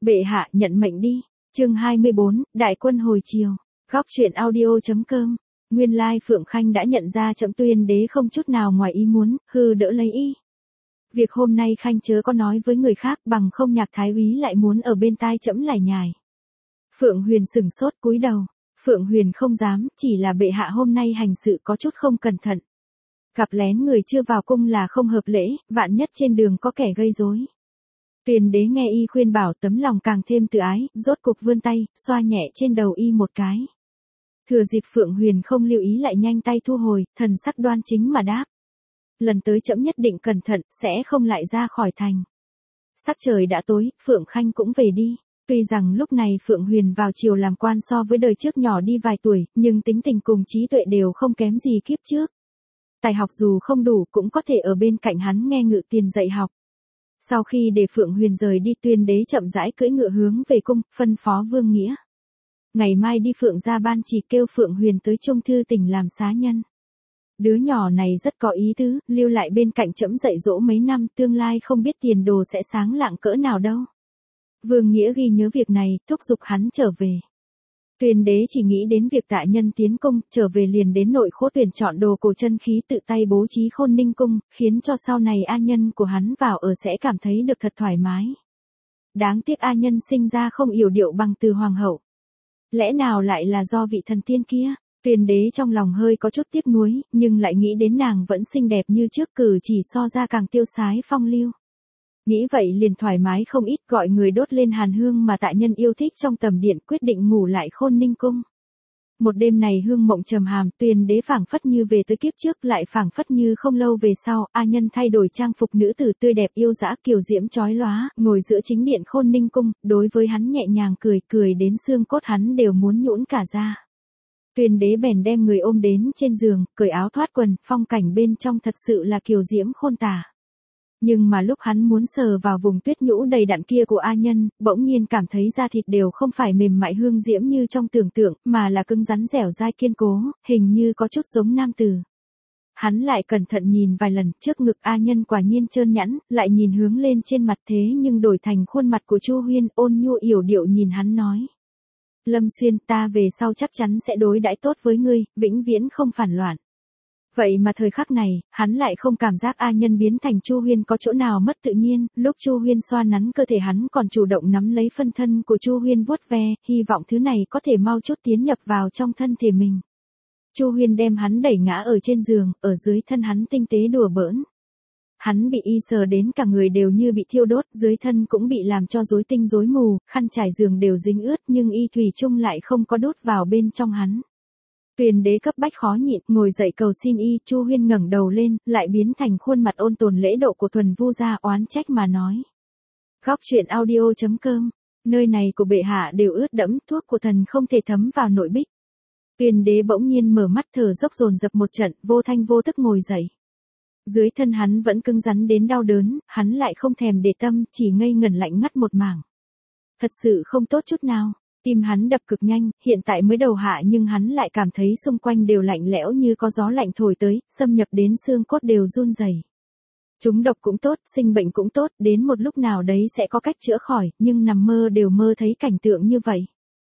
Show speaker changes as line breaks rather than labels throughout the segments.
Bệ hạ nhận mệnh đi. Chương 24, Đại quân hồi chiều. Góc truyện audio.com. Nguyên lai Phượng Khanh đã nhận ra Trẫm Tuyên Đế không chút nào ngoài ý muốn, hư đỡ lấy y. Việc hôm nay Khanh chớ có nói với người khác, bằng không Nhạc Thái úy lại muốn ở bên tai Trẫm lải nhải. Phượng Huyền sửng sốt cúi đầu. Phượng Huyền không dám, chỉ là bệ hạ hôm nay hành sự có chút không cẩn thận. Gặp lén người chưa vào cung là không hợp lễ, vạn nhất trên đường có kẻ gây rối. Tuyên Đế nghe y khuyên bảo tấm lòng càng thêm tự ái, rốt cục vươn tay, xoa nhẹ trên đầu y một cái. Thừa dịp Phượng Huyền không lưu ý lại nhanh tay thu hồi, thần sắc đoan chính mà đáp. Lần tới Trẫm nhất định cẩn thận, sẽ không lại ra khỏi thành. Sắc trời đã tối, Phượng Khanh cũng về đi. Tuy rằng lúc này Phượng Huyền vào triều làm quan so với đời trước nhỏ đi vài tuổi, nhưng tính tình cùng trí tuệ đều không kém gì kiếp trước. Tài học dù không đủ cũng có thể ở bên cạnh hắn nghe Ngự Tiền dạy học. Sau khi để Phượng Huyền rời đi, Tuyên Đế chậm rãi cưỡi ngựa hướng về cung, phân phó Vương Nghĩa. Ngày mai đi Phượng gia ban chỉ kêu Phượng Huyền tới Trung Thư tỉnh làm xá nhân. Đứa nhỏ này rất có ý tứ, lưu lại bên cạnh Trẫm dạy dỗ mấy năm, tương lai không biết tiền đồ sẽ sáng lạng cỡ nào đâu. Vương Nghĩa ghi nhớ việc này, thúc giục hắn trở về. Tuyên Đế chỉ nghĩ đến việc Tạ Nhân tiến cung, trở về liền đến nội khố tuyển chọn đồ cổ chân khí tự tay bố trí Khôn Ninh cung, khiến cho sau này A Nhân của hắn vào ở sẽ cảm thấy được thật thoải mái. Đáng tiếc A Nhân sinh ra không yểu điệu bằng Từ hoàng hậu. Lẽ nào lại là do vị thần tiên kia? Tuyên Đế trong lòng hơi có chút tiếc nuối, nhưng lại nghĩ đến nàng vẫn xinh đẹp như trước, cử chỉ so ra càng tiêu sái phong lưu. Nghĩ vậy liền thoải mái không ít, gọi người đốt lên hàn hương mà Tạ Nhân yêu thích trong tầm điện, quyết định ngủ lại Khôn Ninh cung. Một đêm này hương mộng trầm hàm, Tuyên Đế phảng phất như về tới kiếp trước, lại phảng phất như không lâu về sau, A Nhân thay đổi trang phục nữ tử tươi đẹp yêu dã kiều diễm chói lóa, ngồi giữa chính điện Khôn Ninh cung, đối với hắn nhẹ nhàng cười, cười đến xương cốt hắn đều muốn nhũn cả ra. Tuyên Đế bèn đem người ôm đến trên giường, cởi áo thoát quần, phong cảnh bên trong thật sự là kiều diễm khôn tả. Nhưng mà lúc hắn muốn sờ vào vùng tuyết nhũ đầy đặn kia của A Nhân, bỗng nhiên cảm thấy da thịt đều không phải mềm mại hương diễm như trong tưởng tượng, mà là cứng rắn dẻo dai kiên cố, hình như có chút giống nam tử. Hắn lại cẩn thận nhìn vài lần, trước ngực A Nhân quả nhiên trơn nhẵn, lại nhìn hướng lên trên mặt thế nhưng đổi thành khuôn mặt của Chu Huyên, ôn nhu yểu điệu nhìn hắn nói. Lâm Xuyên, ta về sau chắc chắn sẽ đối đãi tốt với ngươi, vĩnh viễn không phản loạn. Vậy mà thời khắc này, hắn lại không cảm giác A Nhân biến thành Chu Huyên có chỗ nào mất tự nhiên, lúc Chu Huyên xoa nắn cơ thể hắn còn chủ động nắm lấy phân thân của Chu Huyên vuốt ve, hy vọng thứ này có thể mau chút tiến nhập vào trong thân thể mình. Chu Huyên đem hắn đẩy ngã ở trên giường, ở dưới thân hắn tinh tế đùa bỡn. Hắn bị y sờ đến cả người đều như bị thiêu đốt, dưới thân cũng bị làm cho rối tinh rối mù, khăn trải giường đều dính ướt nhưng y thủy chung lại không có đốt vào bên trong hắn. Tuyên Đế cấp bách khó nhịn, ngồi dậy cầu xin y, Chu Huyên ngẩng đầu lên, lại biến thành khuôn mặt ôn tồn lễ độ của thuần vu gia, oán trách mà nói. Góc truyện audio.com, nơi này của bệ hạ đều ướt đẫm, thuốc của thần không thể thấm vào nội bích. Tuyên Đế bỗng nhiên mở mắt thở dốc dồn dập một trận, vô thanh vô tức ngồi dậy. Dưới thân hắn vẫn cứng rắn đến đau đớn, hắn lại không thèm để tâm, chỉ ngây ngẩn lạnh ngắt một mảng. Thật sự không tốt chút nào. Tim hắn đập cực nhanh, hiện tại mới đầu hạ nhưng hắn lại cảm thấy xung quanh đều lạnh lẽo như có gió lạnh thổi tới, xâm nhập đến xương cốt đều run rẩy. Trúng độc cũng tốt, sinh bệnh cũng tốt, đến một lúc nào đấy sẽ có cách chữa khỏi, nhưng nằm mơ đều mơ thấy cảnh tượng như vậy.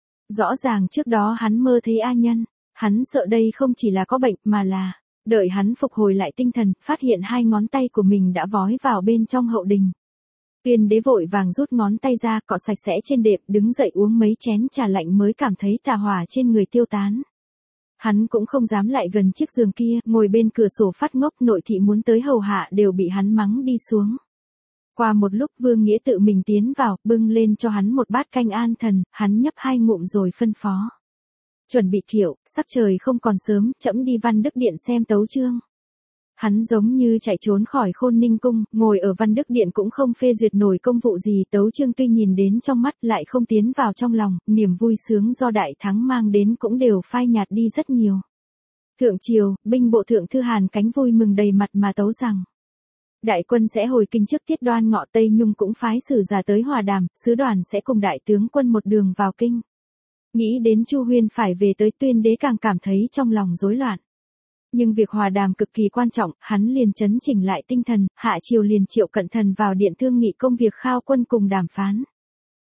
Rõ ràng trước đó hắn mơ thấy A Nhân, hắn sợ đây không chỉ là có bệnh mà là, đợi hắn phục hồi lại tinh thần, phát hiện hai ngón tay của mình đã vói vào bên trong hậu đình. Tuyên Đế vội vàng rút ngón tay ra, cọ sạch sẽ trên đệm, đứng dậy uống mấy chén trà lạnh mới cảm thấy tà hỏa trên người tiêu tán. Hắn cũng không dám lại gần chiếc giường kia, ngồi bên cửa sổ phát ngốc, nội thị muốn tới hầu hạ đều bị hắn mắng đi xuống. Qua một lúc Vương Nghĩa tự mình tiến vào, bưng lên cho hắn một bát canh an thần, hắn nhấp 2 ngụm rồi phân phó. Chuẩn bị kiệu, sắc trời không còn sớm, trẫm đi Văn Đức Điện xem tấu chương. Hắn giống như chạy trốn khỏi Khôn Ninh cung, ngồi ở Văn Đức Điện cũng không phê duyệt nổi công vụ gì, tấu chương tuy nhìn đến trong mắt lại không tiến vào trong lòng, niềm vui sướng do đại thắng mang đến cũng đều phai nhạt đi rất nhiều. Thượng triều, binh bộ thượng thư Hàn Cánh vui mừng đầy mặt mà tấu rằng. Đại quân sẽ hồi kinh trước tiết Đoan Ngọ, Tây Nhung cũng phái sử giả tới hòa đàm, sứ đoàn sẽ cùng đại tướng quân một đường vào kinh. Nghĩ đến Chu Huyên phải về tới, Tuyên Đế càng cảm thấy trong lòng rối loạn. Nhưng việc hòa đàm cực kỳ quan trọng, hắn liền chấn chỉnh lại tinh thần, hạ triều liền triệu Cận Thần vào điện thương nghị công việc khao quân cùng đàm phán.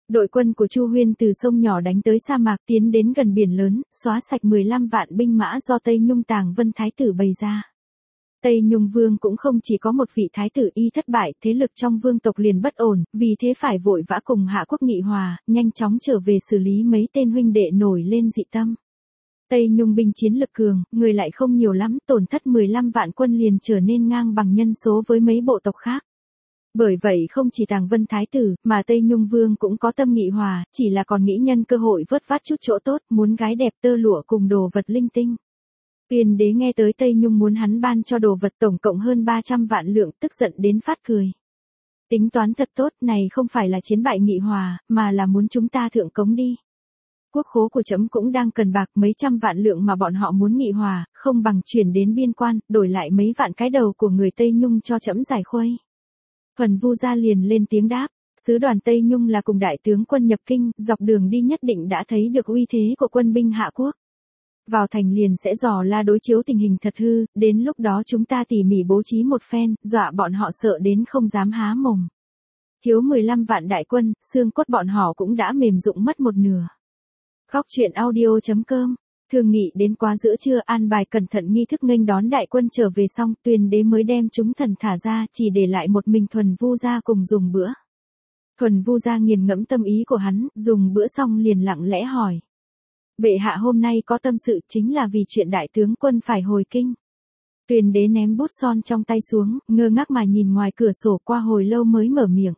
Đội quân của Chu Huyên từ sông nhỏ đánh tới sa mạc, tiến đến gần biển lớn, xóa sạch 15 vạn binh mã do Tây Nhung Tàng Vân Thái tử bày ra. Tây Nhung Vương cũng không chỉ có một vị thái tử y thất bại, thế lực trong vương tộc liền bất ổn, vì thế phải vội vã cùng Hạ Quốc nghị hòa, nhanh chóng trở về xử lý mấy tên huynh đệ nổi lên dị tâm. Tây Nhung binh chiến lực cường, người lại không nhiều lắm, tổn thất 15 vạn quân liền trở nên ngang bằng nhân số với mấy bộ tộc khác. Bởi vậy không chỉ Tàng Vân Thái tử, mà Tây Nhung Vương cũng có tâm nghị hòa, chỉ là còn nghĩ nhân cơ hội vớt vát chút chỗ tốt, muốn gái đẹp tơ lụa cùng đồ vật linh tinh. Tuyên đế nghe tới Tây Nhung muốn hắn ban cho đồ vật tổng cộng hơn 300 vạn lượng, tức giận đến phát cười. Tính toán thật tốt, này không phải là chiến bại nghị hòa, mà là muốn chúng ta thượng cống đi. Quốc khố của trẫm cũng đang cần bạc, mấy trăm vạn lượng mà bọn họ muốn nghị hòa, không bằng chuyển đến biên quan, đổi lại mấy vạn cái đầu của người Tây Nhung cho trẫm giải khuây. Thuần Vu Gia liền lên tiếng đáp, sứ đoàn Tây Nhung là cùng đại tướng quân nhập kinh, dọc đường đi nhất định đã thấy được uy thế của quân binh Hạ Quốc. Vào thành liền sẽ dò la đối chiếu tình hình thật hư, đến lúc đó chúng ta tỉ mỉ bố trí một phen, dọa bọn họ sợ đến không dám há mồm. Thiếu 15 vạn đại quân, xương cốt bọn họ cũng đã mềm rụng mất một nửa. Góc truyện audio.com. Thường nghị đến quá giữa trưa, an bài cẩn thận nghi thức nghênh đón đại quân trở về xong, Tuyên đế mới đem chúng thần thả ra, chỉ để lại một mình Thuần Vu Gia cùng dùng bữa. Thuần Vu Gia nghiền ngẫm tâm ý của hắn, dùng bữa xong liền lặng lẽ hỏi. Bệ hạ hôm nay có tâm sự chính là vì chuyện đại tướng quân phải hồi kinh. Tuyên đế ném bút son trong tay xuống, ngơ ngác mà nhìn ngoài cửa sổ qua hồi lâu mới mở miệng.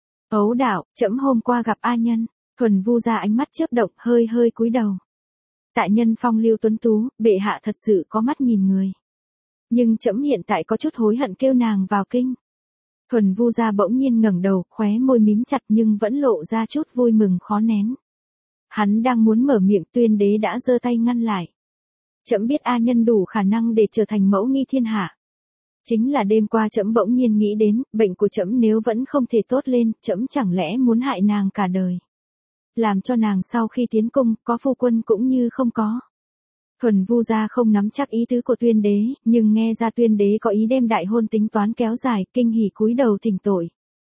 Ấu đạo, trẫm hôm qua gặp A Nhân. Thuần Vu Gia ánh mắt chớp động, hơi hơi cúi đầu. Tại nhân phong lưu tuấn tú, bệ hạ thật sự có mắt nhìn người. Nhưng trẫm hiện tại có chút hối hận kêu nàng vào kinh. Thuần Vu Gia bỗng nhiên ngẩng đầu, khóe môi mím chặt nhưng vẫn lộ ra chút vui mừng khó nén. Hắn đang muốn mở miệng, Tuyên đế đã giơ tay ngăn lại. Trẫm biết A Nhân đủ khả năng để trở thành mẫu nghi thiên hạ. Chính là đêm qua trẫm bỗng nhiên nghĩ đến, bệnh của trẫm nếu vẫn không thể tốt lên, trẫm chẳng lẽ muốn hại nàng cả đời. Làm cho nàng sau khi tiến cung, có phu quân cũng như không có. Thuần Vu Gia không nắm chắc ý tứ của Tuyên đế, nhưng nghe ra Tuyên đế có ý đem đại hôn tính toán kéo dài, kinh hỉ cúi đầu thỉnh tội.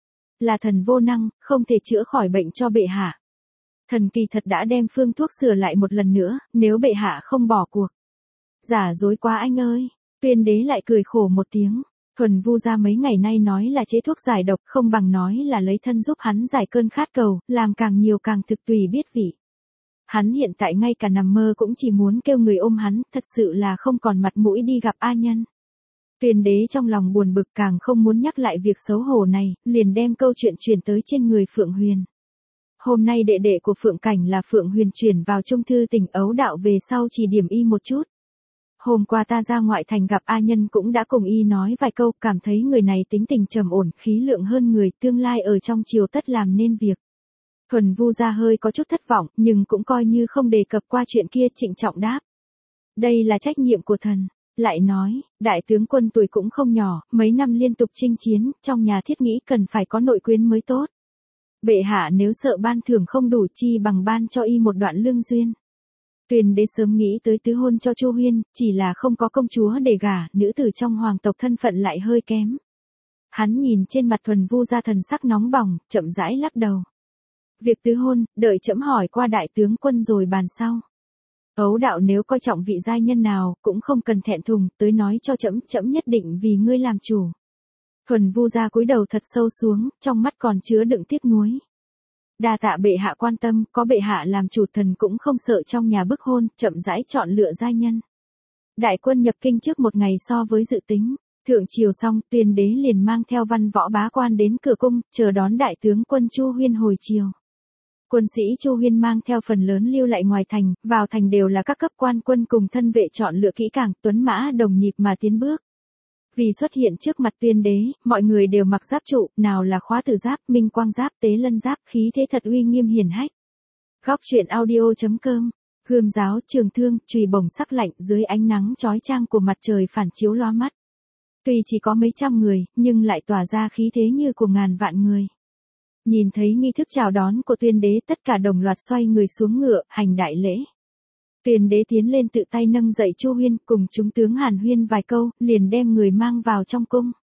Là thần vô năng, không thể chữa khỏi bệnh cho bệ hạ. Thần kỳ thật đã đem phương thuốc sửa lại một lần nữa, nếu bệ hạ không bỏ cuộc. Giả dối quá anh ơi. Tuyên đế lại cười khổ một tiếng. Thuần Vu Gia mấy ngày nay nói là chế thuốc giải độc, không bằng nói là lấy thân giúp hắn giải cơn khát cầu, làm càng nhiều càng thực tùy biết vị. Hắn hiện tại ngay cả nằm mơ cũng chỉ muốn kêu người ôm hắn, thật sự là không còn mặt mũi đi gặp A Nhân. Tuyên đế trong lòng buồn bực, càng không muốn nhắc lại việc xấu hổ này, liền đem câu chuyện chuyển tới trên người Phượng Huyền. Hôm nay đệ đệ của Phượng Cảnh là Phượng Huyền chuyển vào Trung Thư Tỉnh, Ấu đạo về sau chỉ điểm y một chút. Hôm qua ta ra ngoại thành gặp A Nhân cũng đã cùng y nói vài câu, cảm thấy người này tính tình trầm ổn, khí lượng hơn người, tương lai ở trong triều tất làm nên việc. Thuần Vu Gia hơi có chút thất vọng, nhưng cũng coi như không đề cập qua chuyện kia, trịnh trọng đáp. Đây là trách nhiệm của thần. Lại nói, đại tướng quân tuổi cũng không nhỏ, mấy năm liên tục chinh chiến, trong nhà thiết nghĩ cần phải có nội quyến mới tốt. Bệ hạ nếu sợ ban thưởng không đủ, chi bằng ban cho y một đoạn lương duyên. Tuyên đế sớm nghĩ tới tứ hôn cho Chu Huyên, chỉ là không có công chúa để gả, nữ tử trong hoàng tộc thân phận lại hơi kém. Hắn nhìn trên mặt Thuần Vu Gia thần sắc nóng bỏng, chậm rãi lắc đầu. Việc tứ hôn, đợi trẫm hỏi qua đại tướng quân rồi bàn sau. Ấu đạo nếu coi trọng vị giai nhân nào, cũng không cần thẹn thùng, tới nói cho trẫm, trẫm nhất định vì ngươi làm chủ. Thuần Vu Gia cúi đầu thật sâu xuống, trong mắt còn chứa đựng tiếc nuối. Đa tạ bệ hạ quan tâm, có bệ hạ làm chủ thần cũng không sợ trong nhà bức hôn, chậm rãi chọn lựa giai nhân. Đại quân nhập kinh trước một ngày so với dự tính. Thượng triều xong, Tuyên đế liền mang theo văn võ bá quan đến cửa cung, chờ đón đại tướng quân Chu Huyên hồi triều. Quân sĩ Chu Huyên mang theo phần lớn lưu lại ngoài thành, vào thành đều là các cấp quan quân cùng thân vệ chọn lựa kỹ càng, tuấn mã đồng nhịp mà tiến bước. Vì xuất hiện trước mặt Tuyên đế, mọi người đều mặc giáp trụ, nào là khóa tử giáp, minh quang giáp, tế lân giáp, khí thế thật uy nghiêm hiển hách. Góc truyện audio.com. Gươm giáo, trường thương, chùy bổng sắc lạnh dưới ánh nắng chói chang của mặt trời phản chiếu lóa mắt. Tuy chỉ có mấy trăm người, nhưng lại tỏa ra khí thế như của ngàn vạn người. Nhìn thấy nghi thức chào đón của Tuyên đế, tất cả đồng loạt xoay người xuống ngựa, hành đại lễ. Tuyên đế tiến lên tự tay nâng dậy Chu Huyên, cùng chúng tướng hàn huyên vài câu, liền đem người mang vào trong cung.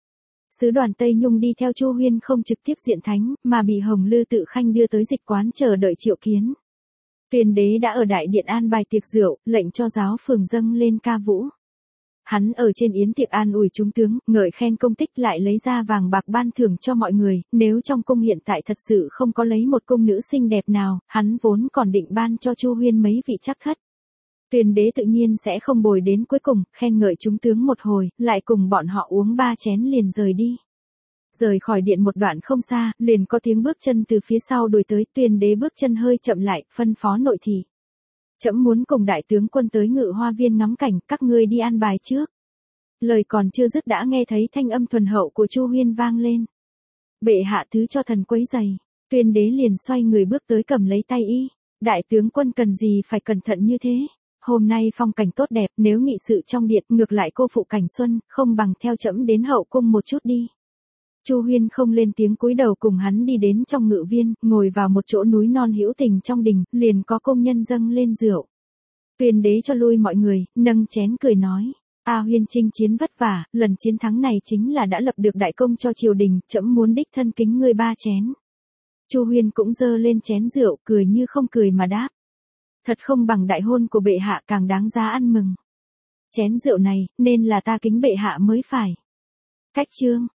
Sứ đoàn Tây Nhung đi theo Chu Huyên không trực tiếp diện thánh, mà bị Hồng Lư Tự Khanh đưa tới dịch quán chờ đợi triệu kiến. Tuyên đế đã ở đại điện an bài tiệc rượu, lệnh cho giáo phường dâng lên ca vũ. Hắn ở trên yến tiệc an ủi chúng tướng, ngợi khen công tích lại lấy ra vàng bạc ban thưởng cho mọi người, nếu trong cung hiện tại thật sự không có lấy một cung nữ xinh đẹp nào, hắn vốn còn định ban cho Chu Huyên mấy vị trắc thất. Tuyên đế tự nhiên sẽ không bồi đến cuối cùng, khen ngợi chúng tướng một hồi, lại cùng bọn họ uống 3 chén liền rời đi. Rời khỏi điện một đoạn không xa, liền có tiếng bước chân từ phía sau đuổi tới, Tuyên đế bước chân hơi chậm lại, phân phó nội thị. Trẫm muốn cùng đại tướng quân tới Ngự Hoa Viên ngắm cảnh, các ngươi đi an bài trước. Lời còn chưa dứt đã nghe thấy thanh âm thuần hậu của Chu Huyên vang lên. Bệ hạ thứ cho thần quấy giày. Tuyên đế liền xoay người bước tới cầm lấy tay y. Đại tướng quân cần gì phải cẩn thận như thế? Hôm nay phong cảnh tốt đẹp, nếu nghị sự trong điện ngược lại cô phụ cảnh xuân, không bằng theo trẫm đến hậu cung một chút đi. Chu Huyên không lên tiếng cúi đầu cùng hắn đi đến trong ngự viên, ngồi vào một chỗ núi non hữu tình trong đình, liền có công nhân dâng lên rượu. Tuyên đế cho lui mọi người, nâng chén cười nói. A Huyên chinh chiến vất vả, lần chiến thắng này chính là đã lập được đại công cho triều đình, trẫm muốn đích thân kính ngươi 3 chén. Chu Huyên cũng giơ lên chén rượu, cười như không cười mà đáp. Thật không bằng đại hôn của bệ hạ càng đáng giá ăn mừng. Chén rượu này, nên là ta kính bệ hạ mới phải. Cách chương.